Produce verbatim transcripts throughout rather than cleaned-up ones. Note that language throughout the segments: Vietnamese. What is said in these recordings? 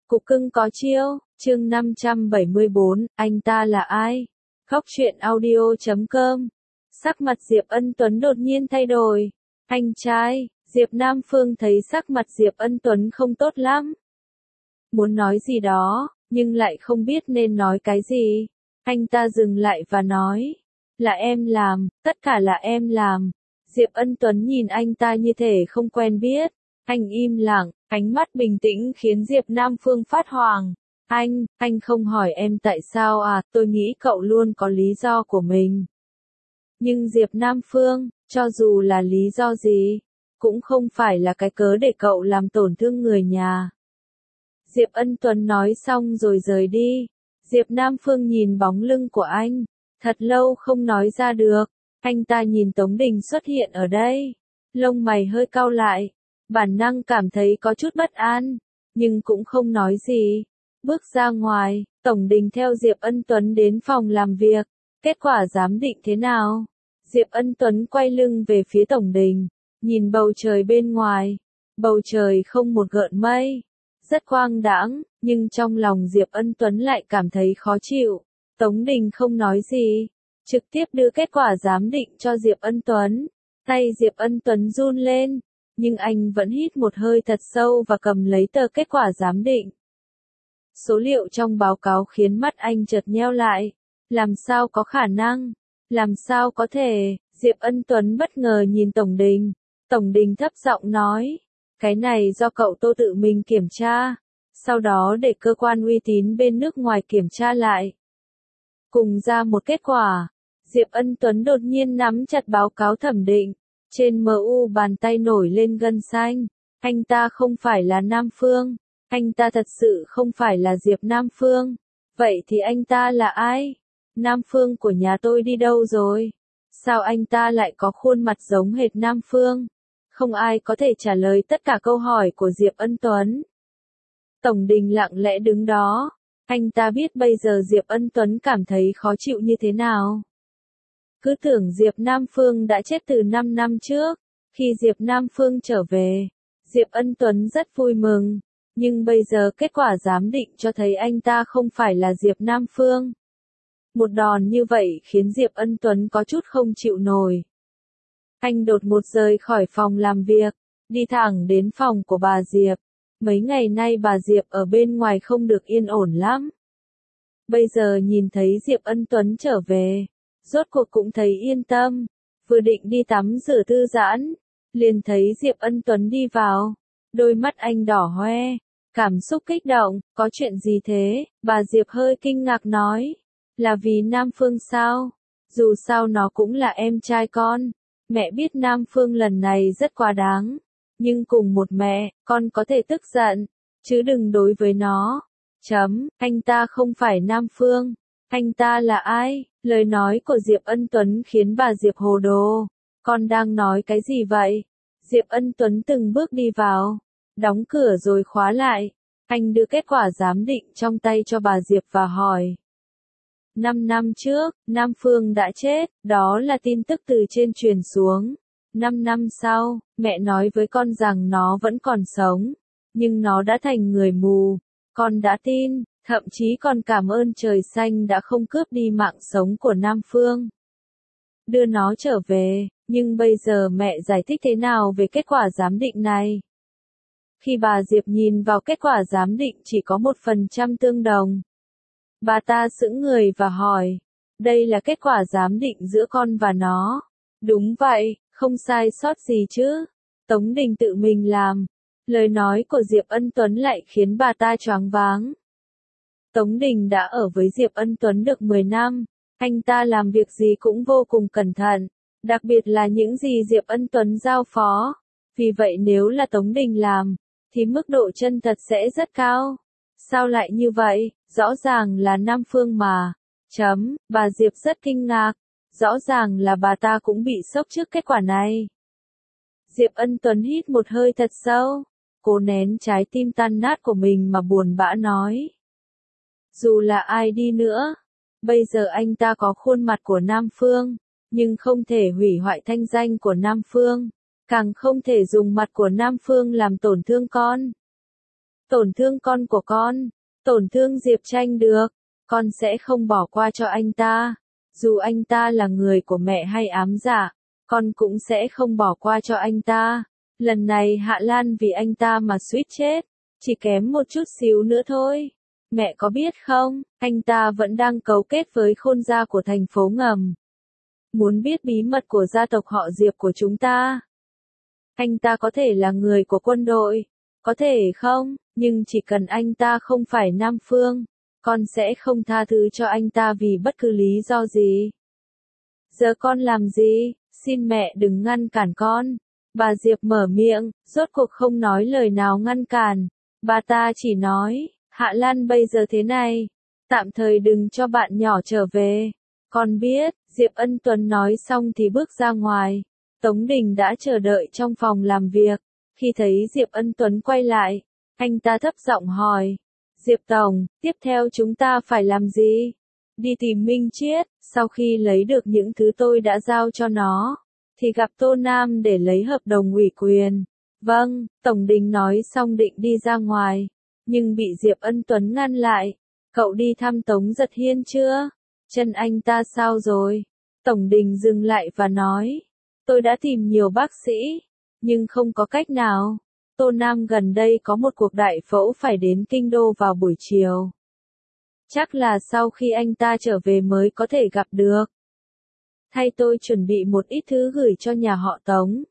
Cục cưng có chiêu, chương năm trăm bảy mươi bốn, anh ta là ai? Khóc chuyện audio chấm com. Sắc mặt Diệp Ân Tuấn đột nhiên thay đổi. Anh trai, Diệp Nam Phương thấy sắc mặt Diệp Ân Tuấn không tốt lắm. Muốn nói gì đó, nhưng lại không biết nên nói cái gì. Anh ta dừng lại và nói, là em làm, tất cả là em làm. Diệp Ân Tuấn nhìn anh ta như thể không quen biết. Anh im lặng, ánh mắt bình tĩnh khiến Diệp Nam Phương phát hoảng. Anh, anh không hỏi em tại sao à, tôi nghĩ cậu luôn có lý do của mình. Nhưng Diệp Nam Phương, cho dù là lý do gì, cũng không phải là cái cớ để cậu làm tổn thương người nhà. Diệp Ân Tuấn nói xong rồi rời đi. Diệp Nam Phương nhìn bóng lưng của anh, thật lâu không nói ra được. Anh ta nhìn Tống Đình xuất hiện ở đây, lông mày hơi cau lại, bản năng cảm thấy có chút bất an, nhưng cũng không nói gì. Bước ra ngoài, Tổng Đình theo Diệp Ân Tuấn đến phòng làm việc. Kết quả giám định thế nào? Diệp Ân Tuấn quay lưng về phía Tổng Đình, nhìn bầu trời bên ngoài. Bầu trời không một gợn mây, rất quang đãng, nhưng trong lòng Diệp Ân Tuấn lại cảm thấy khó chịu. Tống Đình không nói gì, trực tiếp đưa kết quả giám định cho Diệp Ân Tuấn. Tay Diệp Ân Tuấn run lên, nhưng anh vẫn hít một hơi thật sâu và cầm lấy tờ kết quả giám định. Số liệu trong báo cáo khiến mắt anh chợt nheo lại. Làm sao có khả năng? Làm sao có thể? Diệp Ân Tuấn bất ngờ nhìn Tổng Đình. Tổng Đình thấp giọng nói, cái này do cậu Tô tự mình kiểm tra, sau đó để cơ quan uy tín bên nước ngoài kiểm tra lại. Cùng ra một kết quả. Diệp Ân Tuấn đột nhiên nắm chặt báo cáo thẩm định. Trên mờ u bàn tay nổi lên gân xanh. Anh ta không phải là Nam Phương. Anh ta thật sự không phải là Diệp Nam Phương. Vậy thì anh ta là ai? Nam Phương của nhà tôi đi đâu rồi? Sao anh ta lại có khuôn mặt giống hệt Nam Phương? Không ai có thể trả lời tất cả câu hỏi của Diệp Ân Tuấn. Tổng Đình lặng lẽ đứng đó. Anh ta biết bây giờ Diệp Ân Tuấn cảm thấy khó chịu như thế nào. Cứ tưởng Diệp Nam Phương đã chết từ năm năm trước. Khi Diệp Nam Phương trở về, Diệp Ân Tuấn rất vui mừng. Nhưng bây giờ kết quả giám định cho thấy anh ta không phải là Diệp Nam Phương. Một đòn như vậy khiến Diệp Ân Tuấn có chút không chịu nổi. Anh đột ngột rời khỏi phòng làm việc, đi thẳng đến phòng của bà Diệp. Mấy ngày nay bà Diệp ở bên ngoài không được yên ổn lắm. Bây giờ nhìn thấy Diệp Ân Tuấn trở về, rốt cuộc cũng thấy yên tâm. Vừa định đi tắm rửa thư giãn, liền thấy Diệp Ân Tuấn đi vào. Đôi mắt anh đỏ hoe, cảm xúc kích động, có chuyện gì thế? Bà Diệp hơi kinh ngạc nói, là vì Nam Phương sao? Dù sao nó cũng là em trai con. Mẹ biết Nam Phương lần này rất quá đáng. Nhưng cùng một mẹ, con có thể tức giận, chứ đừng đối với nó. Chấm, anh ta không phải Nam Phương. Anh ta là ai? Lời nói của Diệp Ân Tuấn khiến bà Diệp hồ đồ. Con đang nói cái gì vậy? Diệp Ân Tuấn từng bước đi vào, đóng cửa rồi khóa lại. Anh đưa kết quả giám định trong tay cho bà Diệp và hỏi. Năm năm trước, Nam Phương đã chết, đó là tin tức từ trên truyền xuống. Năm năm sau, mẹ nói với con rằng nó vẫn còn sống, nhưng nó đã thành người mù. Con đã tin, thậm chí còn cảm ơn trời xanh đã không cướp đi mạng sống của Nam Phương. Đưa nó trở về, nhưng bây giờ mẹ giải thích thế nào về kết quả giám định này? Khi bà Diệp nhìn vào kết quả giám định chỉ có một phần trăm tương đồng. Bà ta sững người và hỏi, đây là kết quả giám định giữa con và nó. Đúng vậy, không sai sót gì chứ. Tống Đình tự mình làm. Lời nói của Diệp Ân Tuấn lại khiến bà ta choáng váng. Tống Đình đã ở với Diệp Ân Tuấn được mười năm. Anh ta làm việc gì cũng vô cùng cẩn thận. Đặc biệt là những gì Diệp Ân Tuấn giao phó. Vì vậy nếu là Tống Đình làm, thì mức độ chân thật sẽ rất cao. Sao lại như vậy? Rõ ràng là Nam Phương mà. Chấm, bà Diệp rất kinh ngạc. Rõ ràng là bà ta cũng bị sốc trước kết quả này. Diệp Ân Tuấn hít một hơi thật sâu, cố nén trái tim tan nát của mình mà buồn bã nói. Dù là ai đi nữa, bây giờ anh ta có khuôn mặt của Nam Phương, nhưng không thể hủy hoại thanh danh của Nam Phương, càng không thể dùng mặt của Nam Phương làm tổn thương con. tổn thương con của con, tổn thương Diệp Tranh được, con sẽ không bỏ qua cho anh ta. Dù anh ta là người của mẹ hay ám dạ, con cũng sẽ không bỏ qua cho anh ta. Lần này Hạ Lan vì anh ta mà suýt chết, chỉ kém một chút xíu nữa thôi. Mẹ có biết không, anh ta vẫn đang cấu kết với khôn gia của thành phố ngầm. Muốn biết bí mật của gia tộc họ Diệp của chúng ta. Anh ta có thể là người của quân đội, có thể không, nhưng chỉ cần anh ta không phải Nam Phương, con sẽ không tha thứ cho anh ta vì bất cứ lý do gì. Giờ con làm gì, xin mẹ đừng ngăn cản con. Bà Diệp mở miệng, rốt cuộc không nói lời nào ngăn cản. Bà ta chỉ nói, Hạ Lan bây giờ thế này, tạm thời đừng cho bạn nhỏ trở về. Con biết, Diệp Ân Tuấn nói xong thì bước ra ngoài. Tống Đình đã chờ đợi trong phòng làm việc. Khi thấy Diệp Ân Tuấn quay lại, anh ta thấp giọng hỏi, Diệp Tổng, tiếp theo chúng ta phải làm gì? Đi tìm Minh Chiết, sau khi lấy được những thứ tôi đã giao cho nó, thì gặp Tô Nam để lấy hợp đồng ủy quyền. Vâng, Tổng Đình nói xong định đi ra ngoài, nhưng bị Diệp Ân Tuấn ngăn lại. Cậu đi thăm Tống Giật Hiên chưa? Chân anh ta sao rồi? Tổng Đình dừng lại và nói, tôi đã tìm nhiều bác sĩ, nhưng không có cách nào. Tô Nam gần đây có một cuộc đại phẫu phải đến Kinh Đô vào buổi chiều. Chắc là sau khi anh ta trở về mới có thể gặp được. Thay tôi chuẩn bị một ít thứ gửi cho nhà họ Tống.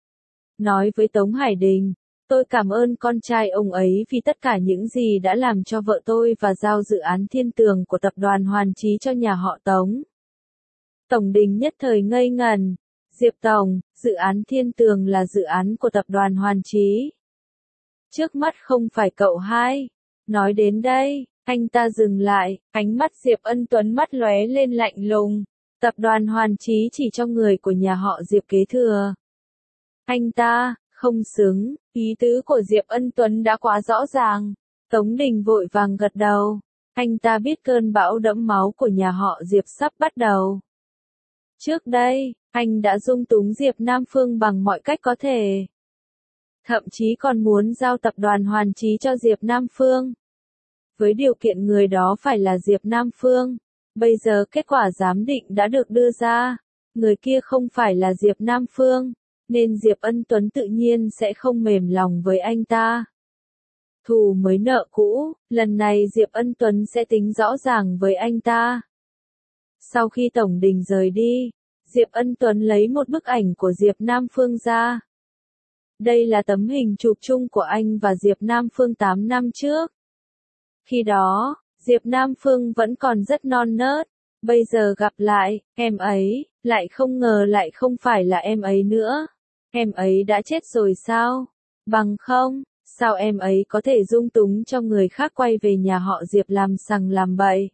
Nói với Tống Hải Đình, tôi cảm ơn con trai ông ấy vì tất cả những gì đã làm cho vợ tôi và giao dự án Thiên Tường của tập đoàn Hoàn Chí cho nhà họ Tống. Tổng Đình nhất thời ngây ngần. Diệp Tổng, dự án Thiên Tường là dự án của tập đoàn Hoàn Chí. Trước mắt không phải cậu hai. Nói đến đây, anh ta dừng lại, ánh mắt Diệp Ân Tuấn mắt lóe lên lạnh lùng. Tập đoàn Hoàn Chí chỉ cho người của nhà họ Diệp kế thừa. Anh ta, không xứng, ý tứ của Diệp Ân Tuấn đã quá rõ ràng. Tống Đình vội vàng gật đầu. Anh ta biết cơn bão đẫm máu của nhà họ Diệp sắp bắt đầu. Trước đây, anh đã dung túng Diệp Nam Phương bằng mọi cách có thể. Thậm chí còn muốn giao tập đoàn Hoàn Chí cho Diệp Nam Phương. Với điều kiện người đó phải là Diệp Nam Phương. Bây giờ kết quả giám định đã được đưa ra. Người kia không phải là Diệp Nam Phương. Nên Diệp Ân Tuấn tự nhiên sẽ không mềm lòng với anh ta. Thù mới nợ cũ, lần này Diệp Ân Tuấn sẽ tính rõ ràng với anh ta. Sau khi Tổng Đình rời đi, Diệp Ân Tuấn lấy một bức ảnh của Diệp Nam Phương ra. Đây là tấm hình chụp chung của anh và Diệp Nam Phương tám năm trước. Khi đó, Diệp Nam Phương vẫn còn rất non nớt. Bây giờ gặp lại, em ấy, lại không ngờ lại không phải là em ấy nữa. Em ấy đã chết rồi sao? Bằng không, sao em ấy có thể dung túng cho người khác quay về nhà họ Diệp làm sằng làm bậy?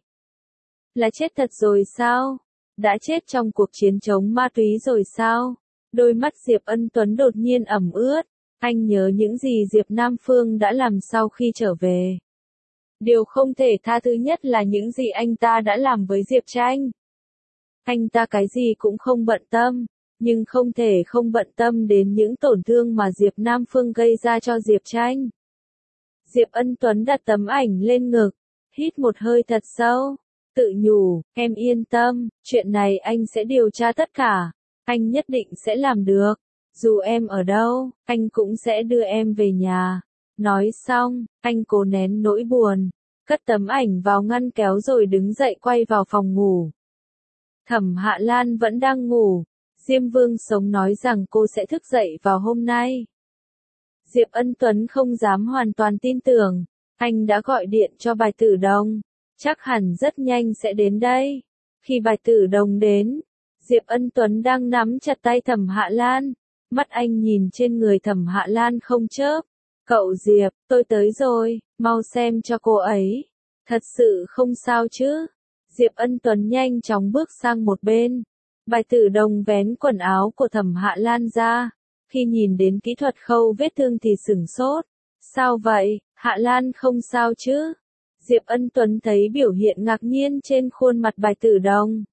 Là chết thật rồi sao? Đã chết trong cuộc chiến chống ma túy rồi sao? Đôi mắt Diệp Ân Tuấn đột nhiên ẩm ướt. Anh nhớ những gì Diệp Nam Phương đã làm sau khi trở về. Điều không thể tha thứ nhất là những gì anh ta đã làm với Diệp Tranh. Anh ta cái gì cũng không bận tâm, nhưng không thể không bận tâm đến những tổn thương mà Diệp Nam Phương gây ra cho Diệp Tranh. Diệp Ân Tuấn đặt tấm ảnh lên ngực, hít một hơi thật sâu, tự nhủ, em yên tâm, chuyện này anh sẽ điều tra tất cả, anh nhất định sẽ làm được, dù em ở đâu, anh cũng sẽ đưa em về nhà. Nói xong, anh cố nén nỗi buồn, cất tấm ảnh vào ngăn kéo rồi đứng dậy quay vào phòng ngủ. Thẩm Hạ Lan vẫn đang ngủ. Diêm Vương Sống nói rằng cô sẽ thức dậy vào hôm nay. Diệp Ân Tuấn không dám hoàn toàn tin tưởng. Anh đã gọi điện cho Bài Tử Đồng. Chắc hẳn rất nhanh sẽ đến đây. Khi Bài Tử Đồng đến, Diệp Ân Tuấn đang nắm chặt tay Thẩm Hạ Lan. Mắt anh nhìn trên người Thẩm Hạ Lan không chớp. Cậu Diệp, tôi tới rồi, mau xem cho cô ấy. Thật sự không sao chứ? Diệp Ân Tuấn nhanh chóng bước sang một bên. Bài Tử Đồng vén quần áo của Thẩm Hạ Lan ra. Khi nhìn đến kỹ thuật khâu vết thương thì sửng sốt. Sao vậy, Hạ Lan không sao chứ? Diệp Ân Tuấn thấy biểu hiện ngạc nhiên trên khuôn mặt Bài Tử Đồng.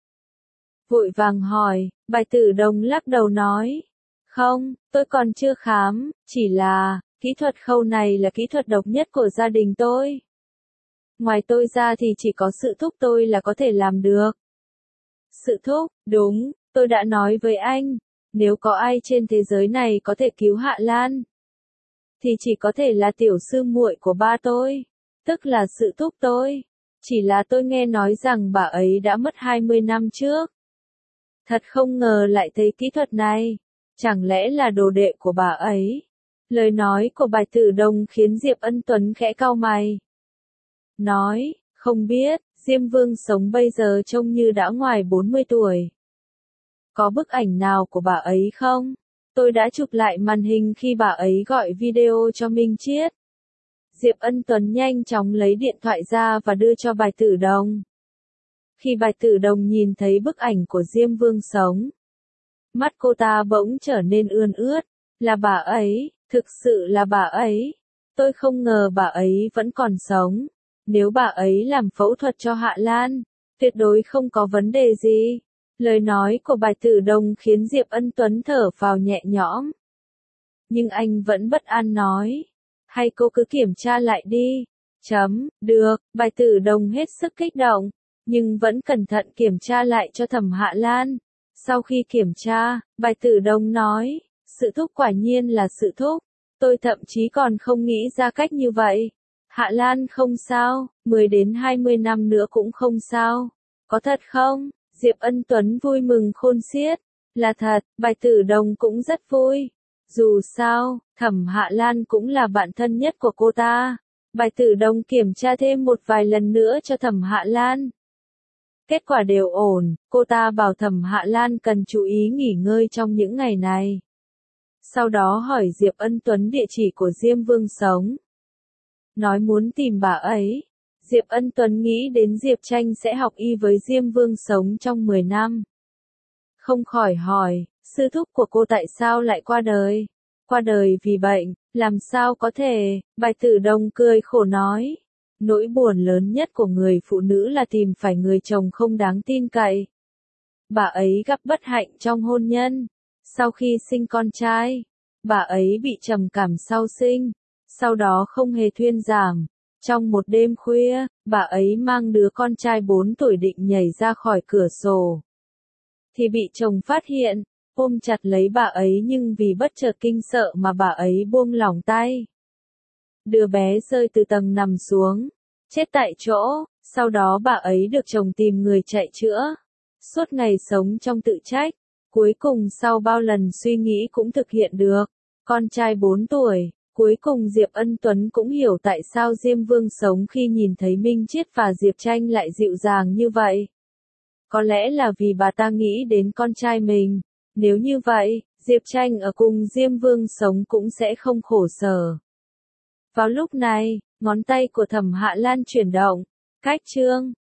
Vội vàng hỏi, Bài Tử Đồng lắc đầu nói. Không, tôi còn chưa khám, chỉ là, Kỹ thuật khâu này là kỹ thuật độc nhất của gia đình tôi. Ngoài tôi ra thì chỉ có sự thúc tôi là có thể làm được. Sự thúc, đúng, tôi đã nói với anh, nếu có ai trên thế giới này có thể cứu Hạ Lan, thì chỉ có thể là tiểu sư muội của ba tôi, tức là sự thúc tôi. Chỉ là tôi nghe nói rằng bà ấy đã mất hai mươi năm trước. Thật không ngờ lại thấy kỹ thuật này, chẳng lẽ là đồ đệ của bà ấy? Lời nói của Bạch Tử Đồng khiến Diệp Ân Tuấn khẽ cau mày. Nói, không biết, Diêm Vương Sống bây giờ trông như đã ngoài bốn mươi tuổi. Có bức ảnh nào của bà ấy không? Tôi đã chụp lại màn hình khi bà ấy gọi video cho Minh Chiết. Diệp Ân Tuấn nhanh chóng lấy điện thoại ra và đưa cho Bạch Tử Đồng. Khi Bạch Tử Đồng nhìn thấy bức ảnh của Diêm Vương Sống, mắt cô ta bỗng trở nên ươn ướt. Là bà ấy, thực sự là bà ấy. Tôi không ngờ bà ấy vẫn còn sống. Nếu bà ấy làm phẫu thuật cho Hạ Lan, tuyệt đối không có vấn đề gì. Lời nói của Bạch Tử Đồng khiến Diệp Ân Tuấn thở phào nhẹ nhõm. Nhưng anh vẫn bất an nói. Hay cô cứ kiểm tra lại đi. Chấm, được, Bạch Tử Đồng hết sức kích động, nhưng vẫn cẩn thận kiểm tra lại cho Thẩm Hạ Lan. Sau khi kiểm tra, Bạch Tử Đồng nói, sự thúc quả nhiên là sự thúc. Tôi thậm chí còn không nghĩ ra cách như vậy. Hạ Lan không sao, mười đến hai mươi năm nữa cũng không sao. Có thật không? Diệp Ân Tuấn vui mừng khôn xiết. Là thật, Bạch Tử Đồng cũng rất vui. Dù sao, Thẩm Hạ Lan cũng là bạn thân nhất của cô ta. Bạch Tử Đồng kiểm tra thêm một vài lần nữa cho Thẩm Hạ Lan. Kết quả đều ổn, cô ta bảo Thẩm Hạ Lan cần chú ý nghỉ ngơi trong những ngày này. Sau đó hỏi Diệp Ân Tuấn địa chỉ của Diêm Vương Sống. Nói muốn tìm bà ấy. Diệp Ân Tuấn nghĩ đến Diệp Tranh sẽ học y với Diêm Vương Sống trong mười năm. Không khỏi hỏi, sư thúc của cô tại sao lại qua đời? Qua đời vì bệnh, làm sao có thể? Bạch Tử Đồng cười khổ nói. Nỗi buồn lớn nhất của người phụ nữ là tìm phải người chồng không đáng tin cậy. Bà ấy gặp bất hạnh trong hôn nhân. Sau khi sinh con trai, bà ấy bị trầm cảm sau sinh. Sau đó không hề thuyên giảm. Trong một đêm khuya, bà ấy mang đứa con trai bốn tuổi định nhảy ra khỏi cửa sổ. Thì bị chồng phát hiện, ôm chặt lấy bà ấy nhưng vì bất chợt kinh sợ mà bà ấy buông lỏng tay. Đứa bé rơi từ tầng nằm xuống, chết tại chỗ, sau đó bà ấy được chồng tìm người chạy chữa. Suốt ngày sống trong tự trách, cuối cùng sau bao lần suy nghĩ cũng thực hiện được. Con trai bốn tuổi, cuối cùng Diệp Ân Tuấn cũng hiểu tại sao Diêm Vương Sống khi nhìn thấy Minh Chiết và Diệp Tranh lại dịu dàng như vậy. Có lẽ là vì bà ta nghĩ đến con trai mình. Nếu như vậy, Diệp Tranh ở cùng Diêm Vương Sống cũng sẽ không khổ sở. Vào lúc này, ngón tay của Thẩm Hạ Lan chuyển động. Cách chương